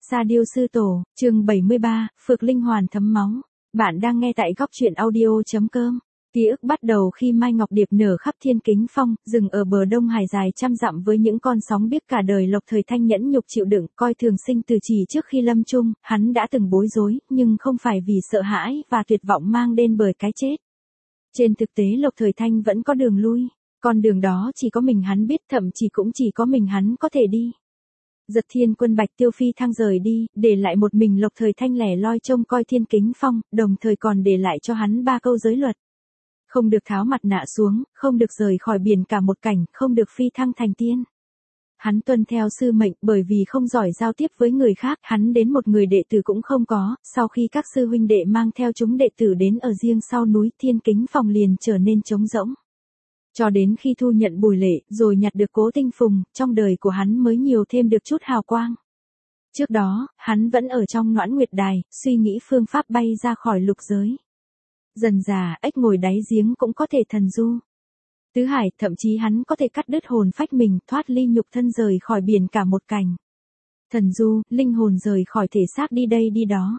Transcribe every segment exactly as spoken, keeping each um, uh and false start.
Sa Diêu Sư Tổ, chương bảy mươi ba, Phược Linh Hoàn thấm máu. Bạn đang nghe tại góc truyện audio.com. Ký ức bắt đầu khi Mai Ngọc Điệp nở khắp Thiên Kính Phong, dừng ở bờ Đông Hải dài trăm dặm với những con sóng biếc cả đời. Lộc Thời Thanh nhẫn nhục chịu đựng, coi thường sinh từ chỉ trước khi lâm chung, hắn đã từng bối rối, nhưng không phải vì sợ hãi và tuyệt vọng mang đến bởi cái chết. Trên thực tế Lộc Thời Thanh vẫn có đường lui, con đường đó chỉ có mình hắn biết, thậm chí cũng chỉ có mình hắn có thể đi. Giật Thiên Quân Bạch Tiêu phi thăng rời đi, để lại một mình Lộc Thời Thanh lẻ loi trông coi Thiên Kính Phong, đồng thời còn để lại cho hắn ba câu giới luật. Không được tháo mặt nạ xuống, không được rời khỏi biển cả một cảnh, không được phi thăng thành tiên. Hắn tuân theo sư mệnh, bởi vì không giỏi giao tiếp với người khác, hắn đến một người đệ tử cũng không có. Sau khi các sư huynh đệ mang theo chúng đệ tử đến ở riêng sau núi, Thiên Kính Phong liền trở nên trống rỗng. Cho đến khi thu nhận Bùi Lệ, rồi nhặt được Cố Tinh Phùng, trong đời của hắn mới nhiều thêm được chút hào quang. Trước đó, hắn vẫn ở trong Noãn Nguyệt Đài, suy nghĩ phương pháp bay ra khỏi lục giới. Dần dà, ếch ngồi đáy giếng cũng có thể thần du. Tứ hải, thậm chí hắn có thể cắt đứt hồn phách mình, thoát ly nhục thân rời khỏi biển cả một cảnh. Thần du, linh hồn rời khỏi thể xác đi đây đi đó.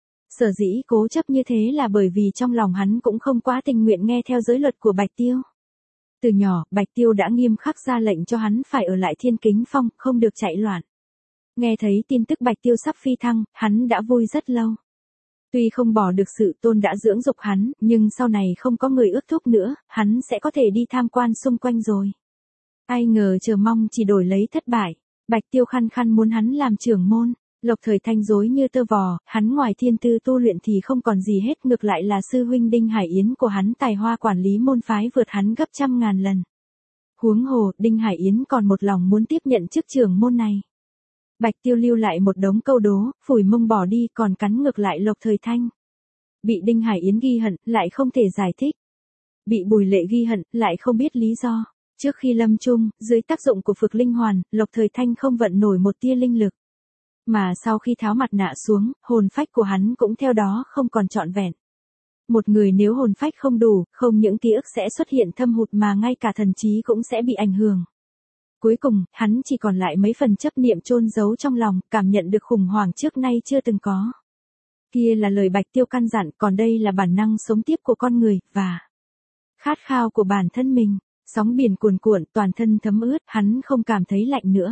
Sở dĩ cố chấp như thế là bởi vì trong lòng hắn cũng không quá tình nguyện nghe theo giới luật của Bạch Tiêu. Từ nhỏ, Bạch Tiêu đã nghiêm khắc ra lệnh cho hắn phải ở lại Thiên Kính Phong, không được chạy loạn. Nghe thấy tin tức Bạch Tiêu sắp phi thăng, hắn đã vui rất lâu. Tuy không bỏ được sự tôn đã dưỡng dục hắn, nhưng sau này không có người ước thúc nữa, hắn sẽ có thể đi tham quan xung quanh rồi. Ai ngờ chờ mong chỉ đổi lấy thất bại. Bạch Tiêu khăng khăng muốn hắn làm trưởng môn. Lộc Thời Thanh rối như tơ vò, hắn ngoài thiên tư tu luyện thì không còn gì hết, ngược lại là sư huynh Đinh Hải Yến của hắn tài hoa quản lý môn phái vượt hắn gấp trăm ngàn lần. Huống hồ, Đinh Hải Yến còn một lòng muốn tiếp nhận chức trưởng môn này. Bạch Tiêu lưu lại một đống câu đố, phủi mông bỏ đi, còn cắn ngược lại Lộc Thời Thanh. Bị Đinh Hải Yến ghi hận, lại không thể giải thích. Bị Bùi Lệ ghi hận, lại không biết lý do. Trước khi lâm chung, dưới tác dụng của Phược Linh Hoàn, Lộc Thời Thanh không vận nổi một tia linh lực. Mà sau khi tháo mặt nạ xuống, hồn phách của hắn cũng theo đó không còn trọn vẹn. Một người nếu hồn phách không đủ, không những ký ức sẽ xuất hiện thâm hụt mà ngay cả thần trí cũng sẽ bị ảnh hưởng. Cuối cùng, hắn chỉ còn lại mấy phần chấp niệm chôn giấu trong lòng, cảm nhận được khủng hoảng trước nay chưa từng có. Kia là lời Bạch Tiêu căn dặn, còn đây là bản năng sống tiếp của con người, và khát khao của bản thân mình. Sóng biển cuồn cuộn, toàn thân thấm ướt, hắn không cảm thấy lạnh nữa.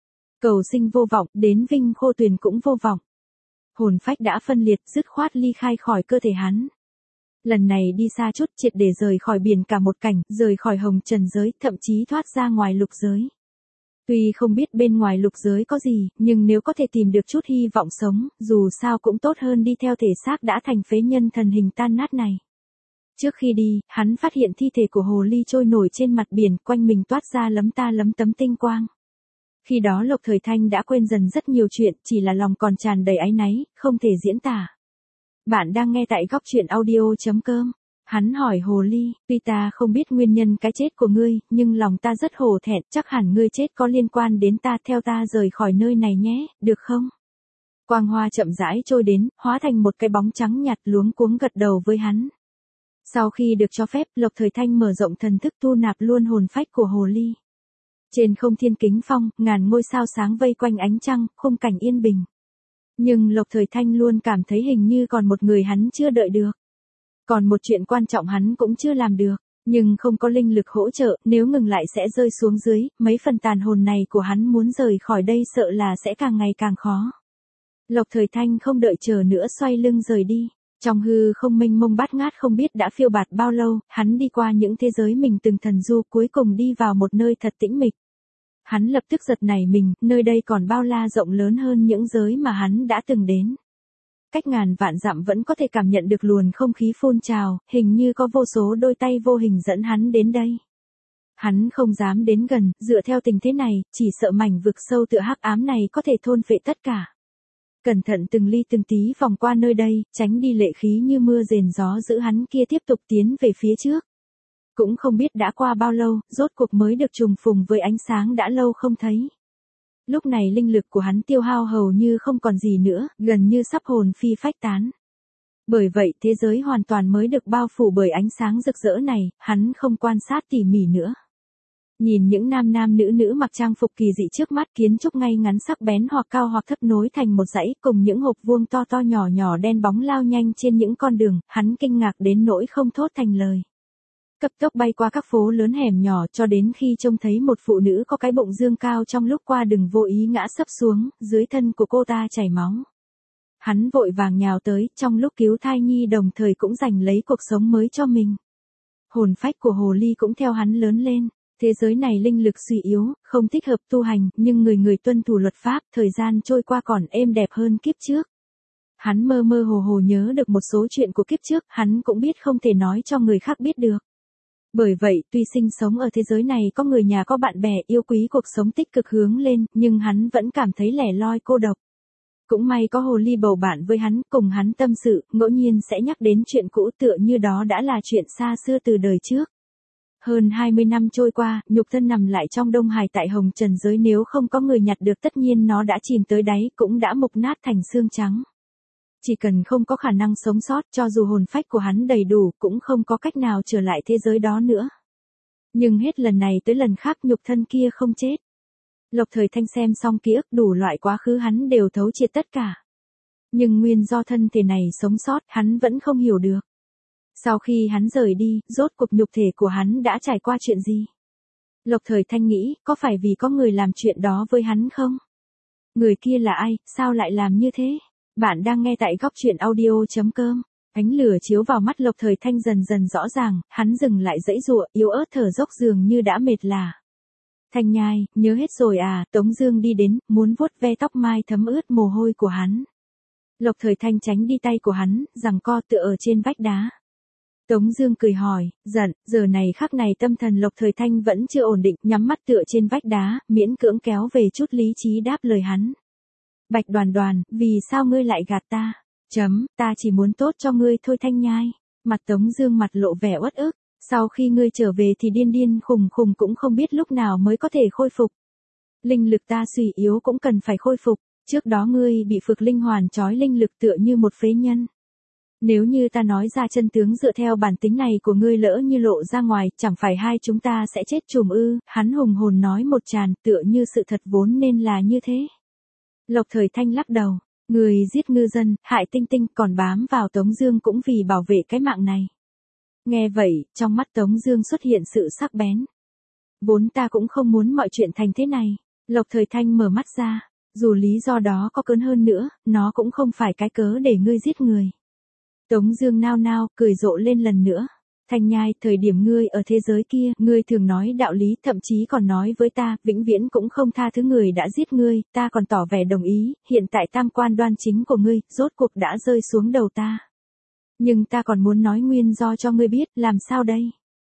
Cầu sinh vô vọng, đến vinh khô tuyền cũng vô vọng. Hồn phách đã phân liệt, dứt khoát ly khai khỏi cơ thể hắn. Lần này đi xa chút, triệt để rời khỏi biển cả một cảnh, rời khỏi hồng trần giới, thậm chí thoát ra ngoài lục giới. Tuy không biết bên ngoài lục giới có gì, nhưng nếu có thể tìm được chút hy vọng sống, dù sao cũng tốt hơn đi theo thể xác đã thành phế nhân thần hình tan nát này. Trước khi đi, hắn phát hiện thi thể của hồ ly trôi nổi trên mặt biển, quanh mình toát ra lấm ta lấm tấm tinh quang. Khi đó Lộc Thời Thanh đã quên dần rất nhiều chuyện, chỉ là lòng còn tràn đầy áy náy, không thể diễn tả. Bạn đang nghe tại góc truyện audio.com. Hắn hỏi hồ ly, tuy ta không biết nguyên nhân cái chết của ngươi, nhưng lòng ta rất hổ thẹn, chắc hẳn ngươi chết có liên quan đến ta, theo ta rời khỏi nơi này nhé, được không? Quang hoa chậm rãi trôi đến, hóa thành một cái bóng trắng nhạt, luống cuống gật đầu với hắn. Sau khi được cho phép, Lộc Thời Thanh mở rộng thần thức thu nạp luôn hồn phách của hồ ly. Trên không Thiên Kính Phong, ngàn ngôi sao sáng vây quanh ánh trăng, khung cảnh yên bình. Nhưng Lộc Thời Thanh luôn cảm thấy hình như còn một người hắn chưa đợi được. Còn một chuyện quan trọng hắn cũng chưa làm được, nhưng không có linh lực hỗ trợ, nếu ngừng lại sẽ rơi xuống dưới, mấy phần tàn hồn này của hắn muốn rời khỏi đây sợ là sẽ càng ngày càng khó. Lộc Thời Thanh không đợi chờ nữa, xoay lưng rời đi. Trong hư không mênh mông bát ngát không biết đã phiêu bạt bao lâu, hắn đi qua những thế giới mình từng thần du, cuối cùng đi vào một nơi thật tĩnh mịch. Hắn lập tức giật nảy mình, nơi đây còn bao la rộng lớn hơn những giới mà hắn đã từng đến. Cách ngàn vạn dặm vẫn có thể cảm nhận được luồng không khí phun trào, hình như có vô số đôi tay vô hình dẫn hắn đến đây. Hắn không dám đến gần, dựa theo tình thế này, chỉ sợ mảnh vực sâu tựa hắc ám này có thể thôn phệ tất cả. Cẩn thận từng ly từng tí vòng qua nơi đây, tránh đi lệ khí như mưa rền gió giữ hắn kia tiếp tục tiến về phía trước. Cũng không biết đã qua bao lâu, rốt cuộc mới được trùng phùng với ánh sáng đã lâu không thấy. Lúc này linh lực của hắn tiêu hao hầu như không còn gì nữa, gần như sắp hồn phi phách tán. Bởi vậy thế giới hoàn toàn mới được bao phủ bởi ánh sáng rực rỡ này, hắn không quan sát tỉ mỉ nữa. Nhìn những nam nam nữ nữ mặc trang phục kỳ dị trước mắt, kiến trúc ngay ngắn sắc bén hoặc cao hoặc thấp nối thành một dãy, cùng những hộp vuông to to nhỏ nhỏ đen bóng lao nhanh trên những con đường, hắn kinh ngạc đến nỗi không thốt thành lời. Cấp tốc bay qua các phố lớn hẻm nhỏ cho đến khi trông thấy một phụ nữ có cái bụng dương cao, trong lúc qua đường vô ý ngã sấp xuống, dưới thân của cô ta chảy máu. Hắn vội vàng nhào tới, trong lúc cứu thai nhi đồng thời cũng giành lấy cuộc sống mới cho mình. Hồn phách của hồ ly cũng theo hắn lớn lên. Thế giới này linh lực suy yếu, không thích hợp tu hành, nhưng người người tuân thủ luật pháp, thời gian trôi qua còn êm đẹp hơn kiếp trước. Hắn mơ mơ hồ hồ nhớ được một số chuyện của kiếp trước, hắn cũng biết không thể nói cho người khác biết được. Bởi vậy, tuy sinh sống ở thế giới này có người nhà có bạn bè yêu quý cuộc sống tích cực hướng lên, nhưng hắn vẫn cảm thấy lẻ loi cô độc. Cũng may có hồ ly bầu bạn với hắn, cùng hắn tâm sự, ngẫu nhiên sẽ nhắc đến chuyện cũ tựa như đó đã là chuyện xa xưa từ đời trước. Hơn hai mươi năm trôi qua, nhục thân nằm lại trong Đông Hải tại hồng trần giới, nếu không có người nhặt được tất nhiên nó đã chìm tới đáy, cũng đã mục nát thành xương trắng. Chỉ cần không có khả năng sống sót, cho dù hồn phách của hắn đầy đủ, cũng không có cách nào trở lại thế giới đó nữa. Nhưng hết lần này tới lần khác nhục thân kia không chết. Lộc Thời Thanh xem xong ký ức đủ loại quá khứ hắn đều thấu triệt tất cả. Nhưng nguyên do thân thể này sống sót, hắn vẫn không hiểu được. Sau khi hắn rời đi, rốt cuộc nhục thể của hắn đã trải qua chuyện gì? Lộc Thời Thanh nghĩ, có phải vì có người làm chuyện đó với hắn không? Người kia là ai, sao lại làm như thế? Bạn đang nghe tại góc truyện audio chấm com. Ánh lửa chiếu vào mắt Lộc Thời Thanh dần dần rõ ràng, hắn dừng lại giãy giụa, yếu ớt thở dốc dường như đã mệt lả. Thanh Nhai, nhớ hết rồi à? Tống Dương đi đến, muốn vuốt ve tóc mai thấm ướt mồ hôi của hắn. Lộc Thời Thanh tránh đi tay của hắn, giằng co tựa ở trên vách đá. Tống Dương cười hỏi, giận, giờ này khắc này tâm thần Lộc Thời Thanh vẫn chưa ổn định, nhắm mắt tựa trên vách đá, miễn cưỡng kéo về chút lý trí đáp lời hắn. Bạch Đoàn Đoàn, vì sao ngươi lại gạt ta? Chấm, ta chỉ muốn tốt cho ngươi thôi Thanh Nhai. Mặt Tống Dương mặt lộ vẻ uất ức, sau khi ngươi trở về thì điên điên khùng khùng cũng không biết lúc nào mới có thể khôi phục. Linh lực ta suy yếu cũng cần phải khôi phục, trước đó ngươi bị Phược Linh Hoàn trói linh lực tựa như một phế nhân. Nếu như ta nói ra chân tướng dựa theo bản tính này của ngươi lỡ như lộ ra ngoài, chẳng phải hai chúng ta sẽ chết chùm ư? Hắn hùng hồn nói một tràn, tựa như sự thật vốn nên là như thế. Lộc Thời Thanh lắc đầu, người giết ngư dân, hại tinh tinh, còn bám vào Tống Dương cũng vì bảo vệ cái mạng này. Nghe vậy, trong mắt Tống Dương xuất hiện sự sắc bén. Vốn ta cũng không muốn mọi chuyện thành thế này. Lộc Thời Thanh mở mắt ra, dù lý do đó có cơn hơn nữa, nó cũng không phải cái cớ để ngươi giết người. Tống Dương nao nao, cười rộ lên lần nữa. Thanh Nhai, thời điểm ngươi ở thế giới kia, ngươi thường nói đạo lý, thậm chí còn nói với ta, vĩnh viễn cũng không tha thứ người đã giết ngươi, ta còn tỏ vẻ đồng ý, hiện tại tam quan đoan chính của ngươi, rốt cuộc đã rơi xuống đầu ta. Nhưng ta còn muốn nói nguyên do cho ngươi biết, làm sao đây?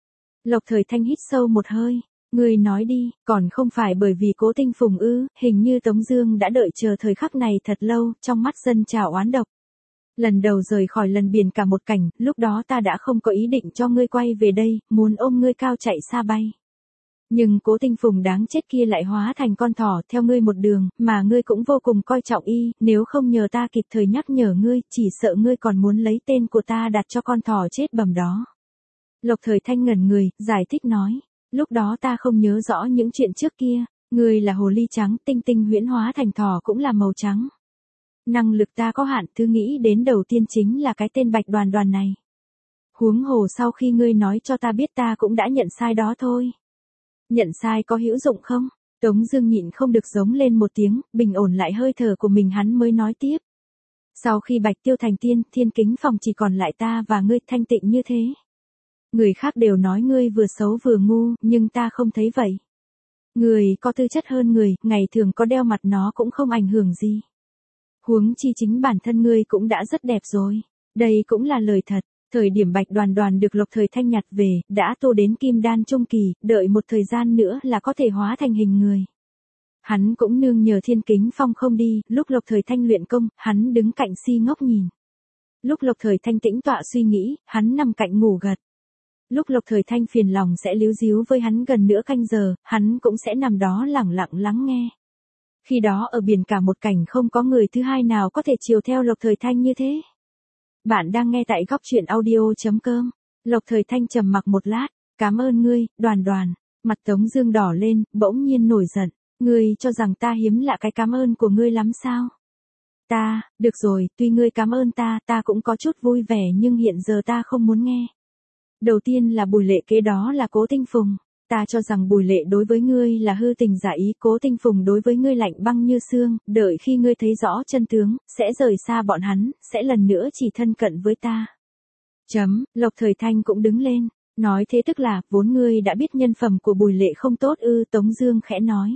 Lộc Thời Thanh hít sâu một hơi, ngươi nói đi, còn không phải bởi vì Cố Tinh Phùng ư? Hình như Tống Dương đã đợi chờ thời khắc này thật lâu, trong mắt dân trào oán độc. Lần đầu rời khỏi lần biển cả một cảnh, lúc đó ta đã không có ý định cho ngươi quay về đây, muốn ôm ngươi cao chạy xa bay. Nhưng Cố Tinh Phùng đáng chết kia lại hóa thành con thỏ theo ngươi một đường, mà ngươi cũng vô cùng coi trọng y, nếu không nhờ ta kịp thời nhắc nhở ngươi, chỉ sợ ngươi còn muốn lấy tên của ta đặt cho con thỏ chết bầm đó. Lộc Thời Thanh ngẩn người, giải thích nói, lúc đó ta không nhớ rõ những chuyện trước kia, ngươi là hồ ly trắng, tinh tinh huyễn hóa thành thỏ cũng là màu trắng. Năng lực ta có hạn, thứ nghĩ đến đầu tiên chính là cái tên Bạch Đoàn Đoàn này. Huống hồ sau khi ngươi nói cho ta biết ta cũng đã nhận sai đó thôi. Nhận sai có hữu dụng không? Tống Dương nhịn không được giống lên một tiếng, bình ổn lại hơi thở của mình hắn mới nói tiếp. Sau khi Bạch Tiêu thành tiên, Thiên Kính Phòng chỉ còn lại ta và ngươi thanh tịnh như thế. Người khác đều nói ngươi vừa xấu vừa ngu, nhưng ta không thấy vậy. Người có tư chất hơn người, ngày thường có đeo mặt nó cũng không ảnh hưởng gì. Huống chi chính bản thân ngươi cũng đã rất đẹp rồi. Đây cũng là lời thật. Thời điểm Bạch Đoàn Đoàn được Lộc Thời Thanh nhặt về, đã tu đến kim đan trung kỳ, đợi một thời gian nữa là có thể hóa thành hình người. Hắn cũng nương nhờ Thiên Kính Phong không đi, lúc Lộc Thời Thanh luyện công, hắn đứng cạnh si ngốc nhìn. Lúc Lộc Thời Thanh tĩnh tọa suy nghĩ, hắn nằm cạnh ngủ gật. Lúc Lộc Thời Thanh phiền lòng sẽ líu díu với hắn gần nửa canh giờ, hắn cũng sẽ nằm đó lẳng lặng lắng nghe. Khi đó ở biển cả một cảnh không có người thứ hai nào có thể chiều theo Lộc Thời Thanh như thế. Bạn đang nghe tại góc truyện audio chấm com. Lộc Thời Thanh trầm mặc một lát, cảm ơn ngươi, Đoàn Đoàn. Mặt Tống Dương đỏ lên, bỗng nhiên nổi giận. Ngươi cho rằng ta hiếm lạ cái cảm ơn của ngươi lắm sao? Ta, được rồi, tuy ngươi cảm ơn ta, ta cũng có chút vui vẻ nhưng hiện giờ ta không muốn nghe. Đầu tiên là Bùi Lệ, kế đó là Cố Tinh Phùng. Ta cho rằng Bùi Lệ đối với ngươi là hư tình giả ý, Cố Tinh Phùng đối với ngươi lạnh băng như xương, đợi khi ngươi thấy rõ chân tướng, sẽ rời xa bọn hắn, sẽ lần nữa chỉ thân cận với ta. Chấm, Lộc Thời Thanh cũng đứng lên, nói thế tức là, vốn ngươi đã biết nhân phẩm của Bùi Lệ không tốt ư? Tống Dương khẽ nói.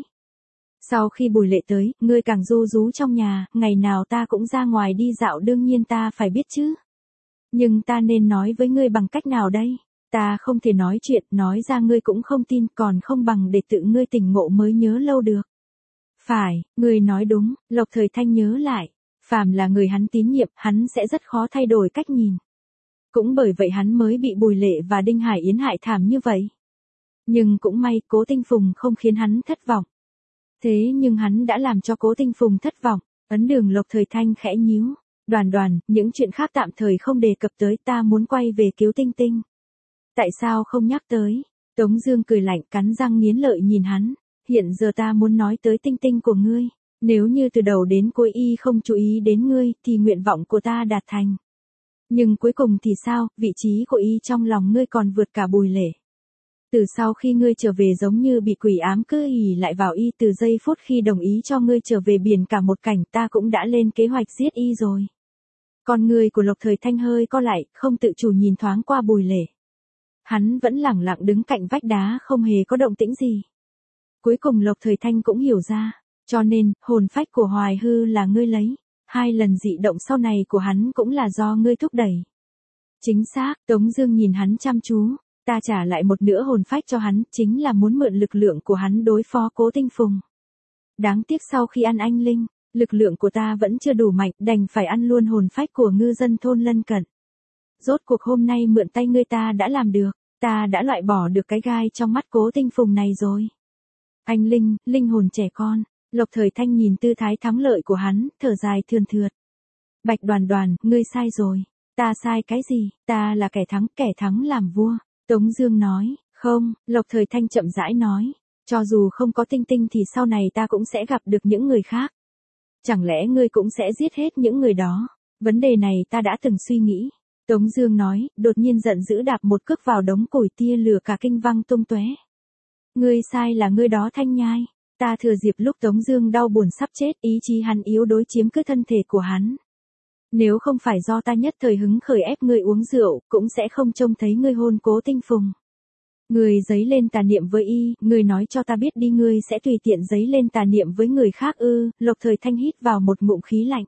Sau khi Bùi Lệ tới, ngươi càng ru rú trong nhà, ngày nào ta cũng ra ngoài đi dạo, đương nhiên ta phải biết chứ. Nhưng ta nên nói với ngươi bằng cách nào đây? Ta không thể nói chuyện, nói ra ngươi cũng không tin, còn không bằng để tự ngươi tỉnh ngộ mới nhớ lâu được. Phải, ngươi nói đúng, Lộc Thời Thanh nhớ lại. Phàm là người hắn tín nhiệm, hắn sẽ rất khó thay đổi cách nhìn. Cũng bởi vậy hắn mới bị Bùi Lệ và Đinh Hải Yến hại thảm như vậy. Nhưng cũng may, Cố Tinh Phùng không khiến hắn thất vọng. Thế nhưng hắn đã làm cho Cố Tinh Phùng thất vọng. Ấn Đường Lộc Thời Thanh khẽ nhíu. Đoàn Đoàn, những chuyện khác tạm thời không đề cập tới, ta muốn quay về cứu Tinh Tinh. Tại sao không nhắc tới? Tống Dương cười lạnh, cắn răng nghiến lợi nhìn hắn. Hiện giờ ta muốn nói tới Tinh Tinh của ngươi. Nếu như từ đầu đến cuối y không chú ý đến ngươi, thì nguyện vọng của ta đạt thành. Nhưng cuối cùng thì sao? Vị trí của y trong lòng ngươi còn vượt cả Bùi Lệ. Từ sau khi ngươi trở về giống như bị quỷ ám cứ ỉ lại vào y, từ giây phút khi đồng ý cho ngươi trở về biển cả một cảnh, ta cũng đã lên kế hoạch giết y rồi. Con người của Lộc Thời Thanh hơi co lại, không tự chủ nhìn thoáng qua Bùi Lệ. Hắn vẫn lẳng lặng đứng cạnh vách đá, không hề có động tĩnh gì. Cuối cùng Lộc Thời Thanh cũng hiểu ra, cho nên, hồn phách của Hoài Hư là ngươi lấy. Hai lần dị động sau này của hắn cũng là do ngươi thúc đẩy. Chính xác, Tống Dương nhìn hắn chăm chú. Ta trả lại một nửa hồn phách cho hắn, chính là muốn mượn lực lượng của hắn đối phó Cố Tinh Phùng. Đáng tiếc sau khi ăn anh linh, lực lượng của ta vẫn chưa đủ mạnh, đành phải ăn luôn hồn phách của ngư dân thôn lân cận. Rốt cuộc hôm nay mượn tay ngươi ta đã làm được, ta đã loại bỏ được cái gai trong mắt Cố Tinh Phùng này rồi. Anh linh, linh hồn trẻ con. Lộc Thời Thanh nhìn tư thái thắng lợi của hắn, thở dài thườn thượt. Bạch Đoàn Đoàn, ngươi sai rồi. Ta sai cái gì? Ta là kẻ thắng, kẻ thắng làm vua. Tống Dương nói. Không, Lộc Thời Thanh chậm rãi nói. Cho dù không có Tinh Tinh thì sau này ta cũng sẽ gặp được những người khác. Chẳng lẽ ngươi cũng sẽ giết hết những người đó? Vấn đề này ta đã từng suy nghĩ. Tống Dương nói, đột nhiên giận dữ đạp một cước vào đống củi, tia lửa cả kinh văng tung tóe. Ngươi sai là ngươi đó Thanh Nhai. Ta thừa dịp lúc Tống Dương đau buồn sắp chết, ý chí hắn yếu đối chiếm cứ thân thể của hắn. Nếu không phải do ta nhất thời hứng khởi ép ngươi uống rượu, cũng sẽ không trông thấy ngươi hôn Cố Tinh Phùng. Ngươi giấy lên tà niệm với y, ngươi nói cho ta biết đi, ngươi sẽ tùy tiện giấy lên tà niệm với người khác ư? Lộc Thời Thanh hít vào một ngụm khí lạnh.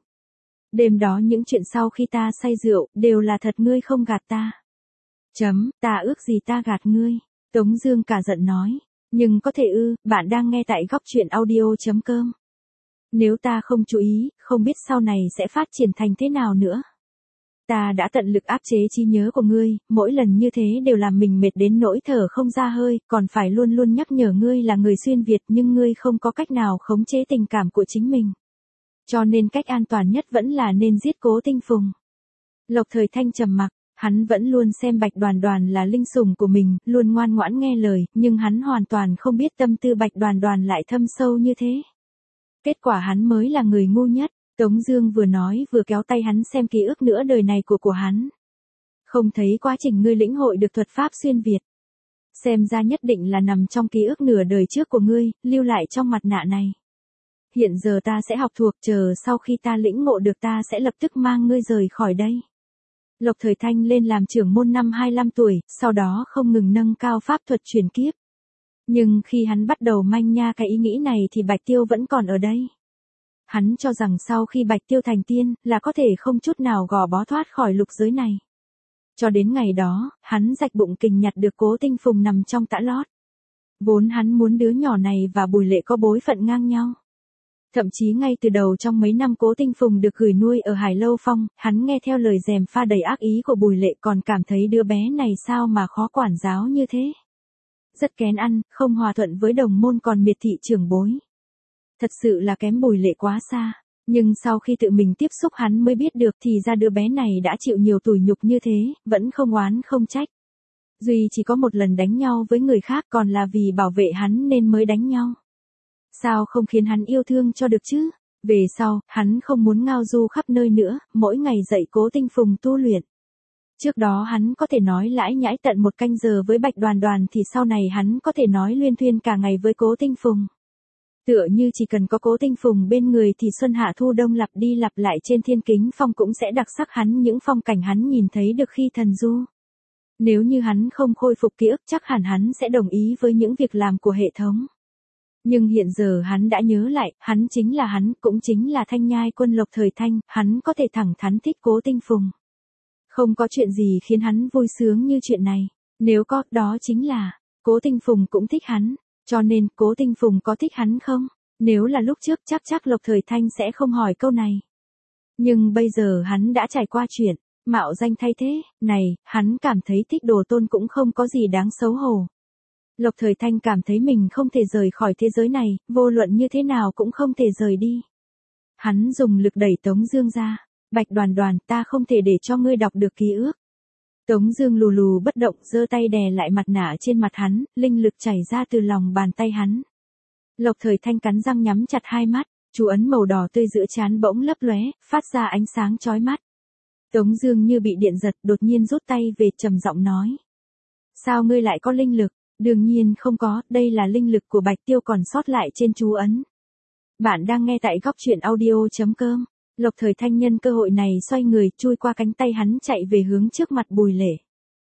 Đêm đó những chuyện sau khi ta say rượu, đều là thật, ngươi không gạt ta. Chấm, ta ước gì ta gạt ngươi? Tống Dương cả giận nói. Nhưng có thể ư? Bạn đang nghe tại góc truyện audio chấm com. Nếu ta không chú ý, không biết sau này sẽ phát triển thành thế nào nữa. Ta đã tận lực áp chế trí nhớ của ngươi, mỗi lần như thế đều làm mình mệt đến nỗi thở không ra hơi, còn phải luôn luôn nhắc nhở ngươi là người xuyên Việt, nhưng ngươi không có cách nào khống chế tình cảm của chính mình. Cho nên cách an toàn nhất vẫn là nên giết Cố Tinh Phùng. Lộc Thời Thanh trầm mặc. Hắn vẫn luôn xem Bạch Đoàn Đoàn là linh sủng của mình, luôn ngoan ngoãn nghe lời, nhưng hắn hoàn toàn không biết tâm tư Bạch Đoàn Đoàn lại thâm sâu như thế. Kết quả hắn mới là người ngu nhất. Tống Dương vừa nói vừa kéo tay hắn xem ký ức nửa đời này của của hắn. Không thấy quá trình ngươi lĩnh hội được thuật pháp xuyên Việt. Xem ra nhất định là nằm trong ký ức nửa đời trước của ngươi, lưu lại trong mặt nạ này. Hiện giờ ta sẽ học thuộc, chờ sau khi ta lĩnh ngộ được ta sẽ lập tức mang ngươi rời khỏi đây. Lộc Thời Thanh lên làm trưởng môn năm hai mươi lăm tuổi, sau đó không ngừng nâng cao pháp thuật truyền kiếp. Nhưng khi hắn bắt đầu manh nha cái ý nghĩ này thì Bạch Tiêu vẫn còn ở đây. Hắn cho rằng sau khi Bạch Tiêu thành tiên, là có thể không chút nào gò bó thoát khỏi lục giới này. Cho đến ngày đó, hắn rạch bụng kình nhặt được Cố Tinh Phùng nằm trong tã lót. Vốn hắn muốn đứa nhỏ này và Bùi Lệ có bối phận ngang nhau. Thậm chí ngay từ đầu trong mấy năm Cố Tinh Phùng được gửi nuôi ở Hải Lâu Phong, hắn nghe theo lời gièm pha đầy ác ý của Bùi Lệ, còn cảm thấy đứa bé này sao mà khó quản giáo như thế. Rất kén ăn, không hòa thuận với đồng môn, còn miệt thị trưởng bối. Thật sự là kém Bùi Lệ quá xa. Nhưng sau khi tự mình tiếp xúc hắn mới biết được thì ra đứa bé này đã chịu nhiều tủi nhục như thế, vẫn không oán không trách. Duy chỉ có một lần đánh nhau với người khác còn là vì bảo vệ hắn nên mới đánh nhau. Sao không khiến hắn yêu thương cho được chứ? Về sau, hắn không muốn ngao du khắp nơi nữa, mỗi ngày dạy Cố Tinh Phùng tu luyện. Trước đó hắn có thể nói lãi nhãi tận một canh giờ với Bạch Đoàn Đoàn thì sau này hắn có thể nói luyên thuyên cả ngày với Cố Tinh Phùng. Tựa như chỉ cần có Cố Tinh Phùng bên người thì xuân hạ thu đông lặp đi lặp lại trên Thiên Kính Phong cũng sẽ đặc sắc hắn những phong cảnh hắn nhìn thấy được khi thần du. Nếu như hắn không khôi phục ký ức chắc hẳn hắn sẽ đồng ý với những việc làm của hệ thống. Nhưng hiện giờ hắn đã nhớ lại, hắn chính là hắn, cũng chính là Thanh Nhai Quân Lộc Thời Thanh, hắn có thể thẳng thắn thích Cố Tinh Phùng. Không có chuyện gì khiến hắn vui sướng như chuyện này. Nếu có, đó chính là, Cố Tinh Phùng cũng thích hắn. Cho nên, Cố Tinh Phùng có thích hắn không? Nếu là lúc trước chắc chắc Lộc Thời Thanh sẽ không hỏi câu này. Nhưng bây giờ hắn đã trải qua chuyện, mạo danh thay thế, này, hắn cảm thấy thích Đồ Tôn cũng không có gì đáng xấu hổ. Lộc Thời Thanh cảm thấy mình không thể rời khỏi thế giới này, vô luận như thế nào cũng không thể rời đi. Hắn dùng lực đẩy Tống Dương ra. Bạch Đoàn Đoàn, ta không thể để cho ngươi đọc được ký ức. Tống Dương lù lù bất động, giơ tay đè lại mặt nạ trên mặt hắn, linh lực chảy ra từ lòng bàn tay hắn. Lộc Thời Thanh cắn răng nhắm chặt hai mắt, chú ấn màu đỏ tươi giữa trán bỗng lấp lóe, phát ra ánh sáng chói mắt. Tống Dương như bị điện giật, đột nhiên rút tay về, trầm giọng nói: Sao ngươi lại có linh lực? Đương nhiên không có, đây là linh lực của Bạch Tiêu còn sót lại trên chú ấn. Bạn đang nghe tại góc truyện audio chấm com. Lộc Thời Thanh nhân cơ hội này xoay người, chui qua cánh tay hắn chạy về hướng trước mặt Bùi Lễ.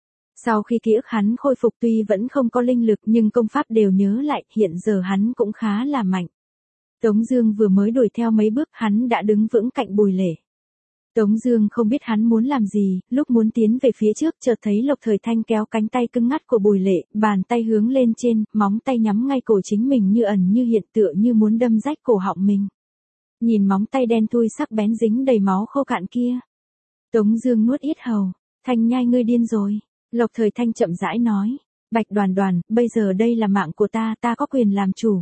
Sau khi ký ức hắn khôi phục tuy vẫn không có linh lực nhưng công pháp đều nhớ lại, hiện giờ hắn cũng khá là mạnh. Tống Dương vừa mới đuổi theo mấy bước, hắn đã đứng vững cạnh Bùi Lễ. Tống Dương không biết hắn muốn làm gì, lúc muốn tiến về phía trước chợt thấy Lộc Thời Thanh kéo cánh tay cứng ngắc của Bùi Lễ, bàn tay hướng lên trên, móng tay nhắm ngay cổ chính mình như ẩn như hiện, tựa như muốn đâm rách cổ họng mình. Nhìn móng tay đen thui sắc bén dính đầy máu khô cạn kia. Tống Dương nuốt yết hầu, Thanh Nhai ngươi điên rồi. Lộc Thời Thanh chậm rãi nói, Bạch Đoàn Đoàn, bây giờ đây là mạng của ta, ta có quyền làm chủ.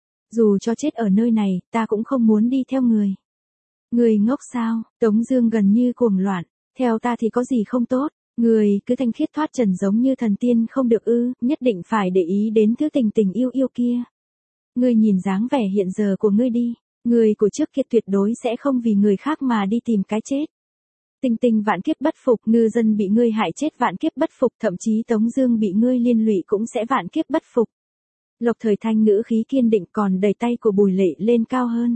Dù cho chết ở nơi này, ta cũng không muốn đi theo người. Người ngốc sao? Tống Dương gần như cuồng loạn, theo ta thì có gì không tốt, người cứ thanh khiết thoát trần giống như thần tiên không được ư, nhất định phải để ý đến thứ tình tình yêu yêu kia. Ngươi nhìn dáng vẻ hiện giờ của ngươi đi. Người của trước kia tuyệt đối sẽ không vì người khác mà đi tìm cái chết. Tình tình vạn kiếp bất phục, ngư dân bị ngươi hại chết vạn kiếp bất phục, thậm chí Tống Dương bị ngươi liên lụy cũng sẽ vạn kiếp bất phục. Lộc Thời Thanh ngữ khí kiên định, còn đẩy tay của Bùi Lễ lên cao hơn.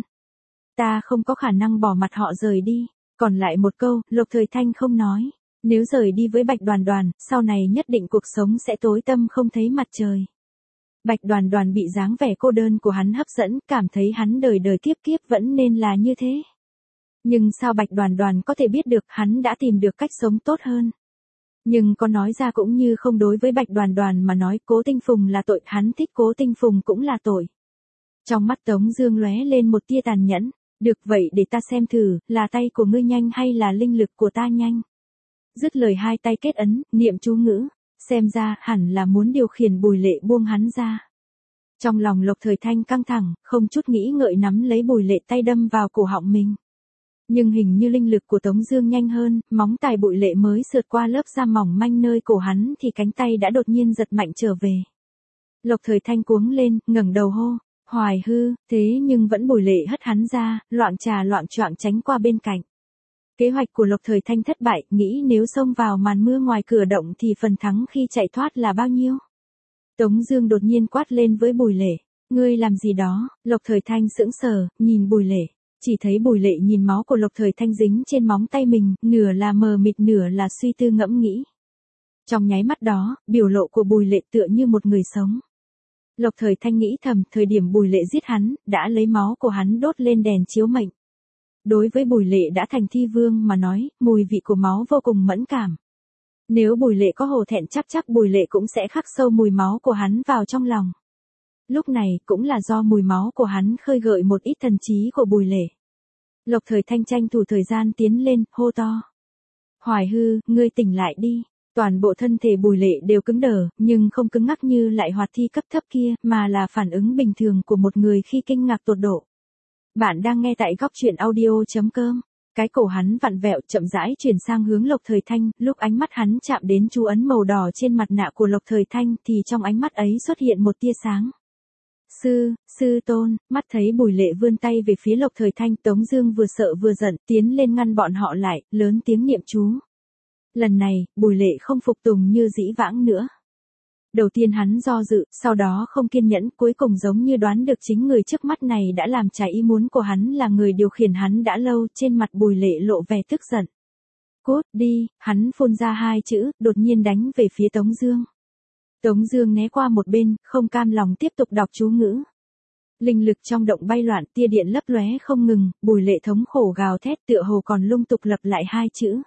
Ta không có khả năng bỏ mặt họ rời đi. Còn lại một câu, Lộc Thời Thanh không nói. Nếu rời đi với Bạch Đoàn Đoàn, sau này nhất định cuộc sống sẽ tối tăm không thấy mặt trời. Bạch Đoàn Đoàn bị dáng vẻ cô đơn của hắn hấp dẫn, cảm thấy hắn đời đời kiếp kiếp vẫn nên là như thế. Nhưng sao Bạch Đoàn Đoàn có thể biết được hắn đã tìm được cách sống tốt hơn. Nhưng có nói ra cũng như không, đối với Bạch Đoàn Đoàn mà nói Cố Tinh Phùng là tội, hắn thích Cố Tinh Phùng cũng là tội. Trong mắt Tống Dương lóe lên một tia tàn nhẫn, được vậy để ta xem thử, là tay của ngươi nhanh hay là linh lực của ta nhanh. Dứt lời hai tay kết ấn, niệm chú ngữ. Xem ra hẳn là muốn điều khiển Bùi Lễ buông hắn ra. Trong lòng Lộc Thời Thanh căng thẳng, không chút nghĩ ngợi nắm lấy Bùi Lễ, tay đâm vào cổ họng mình. Nhưng hình như linh lực của Tống Dương nhanh hơn, móng tay Bùi Lễ mới sượt qua lớp da mỏng manh nơi cổ hắn thì cánh tay đã đột nhiên giật mạnh trở về. Lộc Thời Thanh cuống lên, ngẩng đầu hô, Hoài Hư, thế nhưng vẫn Bùi Lễ hất hắn ra, loạng trà loạng choạng tránh qua bên cạnh. Kế hoạch của Lộc Thời Thanh thất bại, nghĩ nếu xông vào màn mưa ngoài cửa động thì phần thắng khi chạy thoát là bao nhiêu. Tống Dương đột nhiên quát lên với Bùi Lễ, ngươi làm gì đó? Lộc Thời Thanh sững sờ, nhìn Bùi Lễ, chỉ thấy Bùi Lễ nhìn máu của Lộc Thời Thanh dính trên móng tay mình, nửa là mờ mịt nửa là suy tư ngẫm nghĩ. Trong nháy mắt đó, biểu lộ của Bùi Lễ tựa như một người sống. Lộc Thời Thanh nghĩ thầm, thời điểm Bùi Lễ giết hắn, đã lấy máu của hắn đốt lên đèn chiếu mệnh. Đối với Bùi Lễ đã thành thi vương mà nói, mùi vị của máu vô cùng mẫn cảm. Nếu Bùi Lễ có hổ thẹn chắc chắc Bùi Lễ cũng sẽ khắc sâu mùi máu của hắn vào trong lòng. Lúc này cũng là do mùi máu của hắn khơi gợi một ít thần trí của Bùi Lễ. Lộc Thời Thanh tranh thủ thời gian tiến lên, hô to. Hoài Hư, ngươi tỉnh lại đi. Toàn bộ thân thể Bùi Lễ đều cứng đờ, nhưng không cứng ngắc như lại hoạt thi cấp thấp kia, mà là phản ứng bình thường của một người khi kinh ngạc tột độ. Bạn đang nghe tại góc truyện audio chấm com. Cái cổ hắn vặn vẹo chậm rãi chuyển sang hướng Lộc Thời Thanh, lúc ánh mắt hắn chạm đến chú ấn màu đỏ trên mặt nạ của Lộc Thời Thanh thì trong ánh mắt ấy xuất hiện một tia sáng. Sư, sư tôn, mắt thấy Bùi Lệ vươn tay về phía Lộc Thời Thanh, Tống Dương vừa sợ vừa giận, tiến lên ngăn bọn họ lại, lớn tiếng niệm chú. Lần này, Bùi Lệ không phục tùng như dĩ vãng nữa. Đầu tiên hắn do dự, sau đó không kiên nhẫn, cuối cùng giống như đoán được chính người trước mắt này đã làm trái ý muốn của hắn là người điều khiển hắn đã lâu, trên mặt Bùi Lệ lộ vẻ tức giận. Cút đi, hắn phun ra hai chữ, đột nhiên đánh về phía Tống Dương. Tống Dương né qua một bên, không cam lòng tiếp tục đọc chú ngữ. Linh lực trong động bay loạn, tia điện lấp lóe không ngừng, Bùi Lệ thống khổ gào thét tựa hồ còn lung tục lặp lại hai chữ.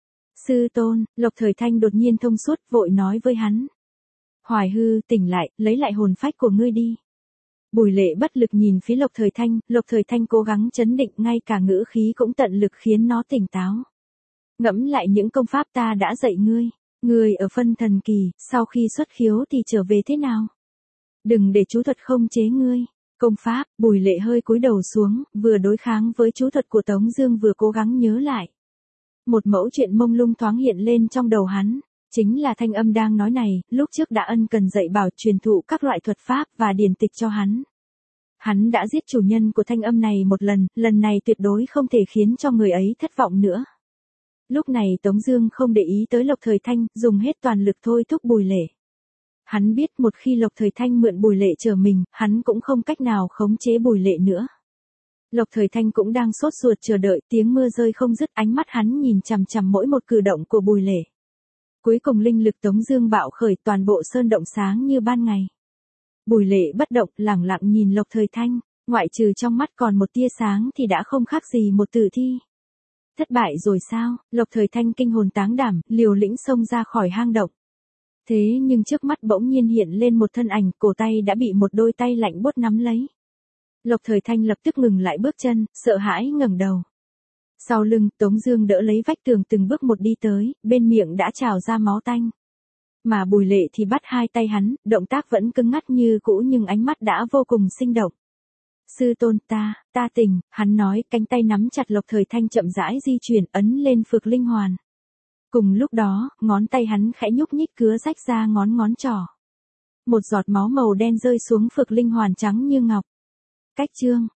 Sư tôn, Lộc Thời Thanh đột nhiên thông suốt, vội nói với hắn. Hoài Hư, tỉnh lại, lấy lại hồn phách của ngươi đi. Bùi Lệ bất lực nhìn phía Lộc Thời Thanh, Lộc Thời Thanh cố gắng trấn định, ngay cả ngữ khí cũng tận lực khiến nó tỉnh táo. Ngẫm lại những công pháp ta đã dạy ngươi, ngươi ở phân thần kỳ, sau khi xuất khiếu thì trở về thế nào? Đừng để chú thuật không chế ngươi. Công pháp, Bùi Lệ hơi cúi đầu xuống, vừa đối kháng với chú thuật của Tống Dương vừa cố gắng nhớ lại. Một mẫu chuyện mông lung thoáng hiện lên trong đầu hắn. Chính là thanh âm đang nói này, lúc trước đã ân cần dạy bảo truyền thụ các loại thuật pháp và điển tịch cho hắn. Hắn đã giết chủ nhân của thanh âm này một lần, lần này tuyệt đối không thể khiến cho người ấy thất vọng nữa. Lúc này Tống Dương không để ý tới Lộc Thời Thanh, dùng hết toàn lực thôi thúc Bùi Lệ. Hắn biết một khi Lộc Thời Thanh mượn Bùi Lệ trở mình, hắn cũng không cách nào khống chế Bùi Lệ nữa. Lộc Thời Thanh cũng đang sốt ruột chờ đợi, tiếng mưa rơi không dứt, ánh mắt hắn nhìn chằm chằm mỗi một cử động của Bùi Lệ. Cuối cùng linh lực Tống Dương bạo khởi, toàn bộ sơn động sáng như ban ngày. Bùi Lệ bất động, lẳng lặng nhìn Lộc Thời Thanh, ngoại trừ trong mắt còn một tia sáng thì đã không khác gì một tử thi. Thất bại rồi sao? Lộc Thời Thanh kinh hồn táng đảm, liều lĩnh xông ra khỏi hang động. Thế nhưng trước mắt bỗng nhiên hiện lên một thân ảnh, cổ tay đã bị một đôi tay lạnh buốt nắm lấy. Lộc Thời Thanh lập tức ngừng lại bước chân, sợ hãi ngẩng đầu. Sau lưng, Tống Dương đỡ lấy vách tường từng bước một đi tới, bên miệng đã trào ra máu tanh. Mà Bùi Lệ thì bắt hai tay hắn, động tác vẫn cứng ngắc như cũ nhưng ánh mắt đã vô cùng sinh động. Sư tôn, ta, ta tỉnh, hắn nói, cánh tay nắm chặt Lộc Thời Thanh chậm rãi di chuyển, ấn lên phược linh hoàn. Cùng lúc đó, ngón tay hắn khẽ nhúc nhích cứa rách ra ngón ngón trỏ. Một giọt máu màu đen rơi xuống phược linh hoàn trắng như ngọc. Cách chương